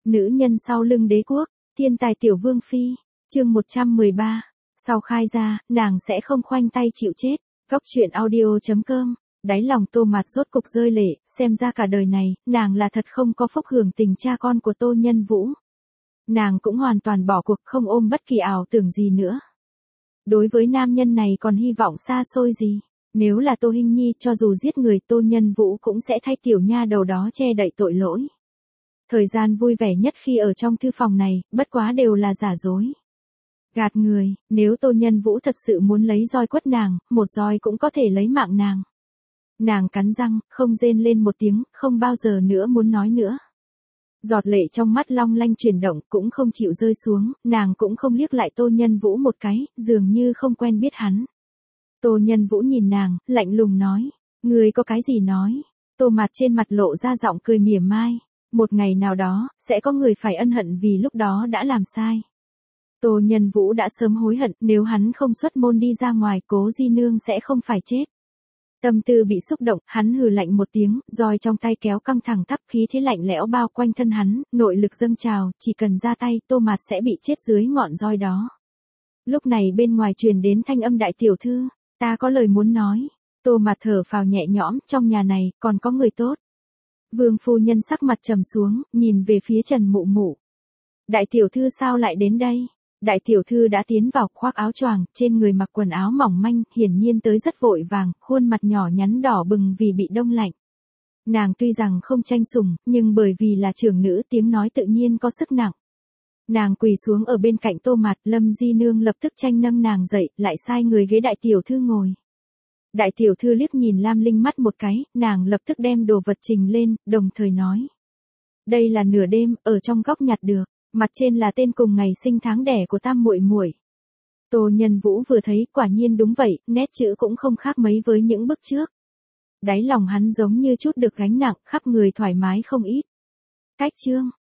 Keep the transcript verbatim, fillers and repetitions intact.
Nữ nhân sau lưng đế quốc, thiên tài tiểu vương phi, chương một trăm mười ba. Sau khai ra, nàng sẽ không khoanh tay chịu chết. Góc truyện audio.com, đáy lòng Tô Mạt rốt cục rơi lệ, xem ra cả đời này, nàng là thật không có phúc hưởng tình cha con của Tô Nhân Vũ. Nàng cũng hoàn toàn bỏ cuộc, không ôm bất kỳ ảo tưởng gì nữa. Đối với nam nhân này còn hy vọng xa xôi gì? Nếu là Tô Hinh Nhi, cho dù giết người, Tô Nhân Vũ cũng sẽ thay tiểu nha đầu đó che đậy tội lỗi. Thời gian vui vẻ nhất khi ở trong thư phòng này, bất quá đều là giả dối. Gạt người, nếu Tô Nhân Vũ thật sự muốn lấy roi quất nàng, một roi cũng có thể lấy mạng nàng. Nàng cắn răng, không rên lên một tiếng, không bao giờ nữa muốn nói nữa. Giọt lệ trong mắt long lanh chuyển động, cũng không chịu rơi xuống, nàng cũng không liếc lại Tô Nhân Vũ một cái, dường như không quen biết hắn. Tô Nhân Vũ nhìn nàng, lạnh lùng nói, người có cái gì nói? Tô Mạt trên mặt lộ ra giọng cười mỉa mai, một ngày nào đó, sẽ có người phải ân hận vì lúc đó đã làm sai. Tô Nhân Vũ đã sớm hối hận, nếu hắn không xuất môn đi ra ngoài, Cố Di Nương sẽ không phải chết. Tâm tư bị xúc động, hắn hừ lạnh một tiếng, roi trong tay kéo căng thẳng thấp, khí thế lạnh lẽo bao quanh thân hắn, nội lực dâng trào, chỉ cần ra tay, Tô Mạt sẽ bị chết dưới ngọn roi đó. Lúc này bên ngoài truyền đến thanh âm đại tiểu thư, ta có lời muốn nói. Tô Mạt thở phào nhẹ nhõm, trong nhà này, còn có người tốt. Vương phu nhân sắc mặt trầm xuống, nhìn về phía Trần Mụ Mụ. Đại tiểu thư sao lại đến đây? Đại tiểu thư đã tiến vào, khoác áo choàng, trên người mặc quần áo mỏng manh, hiển nhiên tới rất vội vàng, khuôn mặt nhỏ nhắn đỏ bừng vì bị đông lạnh. Nàng tuy rằng không tranh sủng, nhưng bởi vì là trưởng nữ, tiếng nói tự nhiên có sức nặng. Nàng quỳ xuống ở bên cạnh Tô Mạt, Lâm Di Nương lập tức tranh nâng nàng dậy, lại sai người ghế đại tiểu thư ngồi. Đại tiểu thư liếc nhìn Lam Linh mắt một cái, nàng lập tức đem đồ vật trình lên, đồng thời nói. Đây là nửa đêm, ở trong góc nhặt được, mặt trên là tên cùng ngày sinh tháng đẻ của tam muội muội. Tô Nhân Vũ vừa thấy, quả nhiên đúng vậy, nét chữ cũng không khác mấy với những bức trước. Đáy lòng hắn giống như chút được gánh nặng, khắp người thoải mái không ít. Cách chương,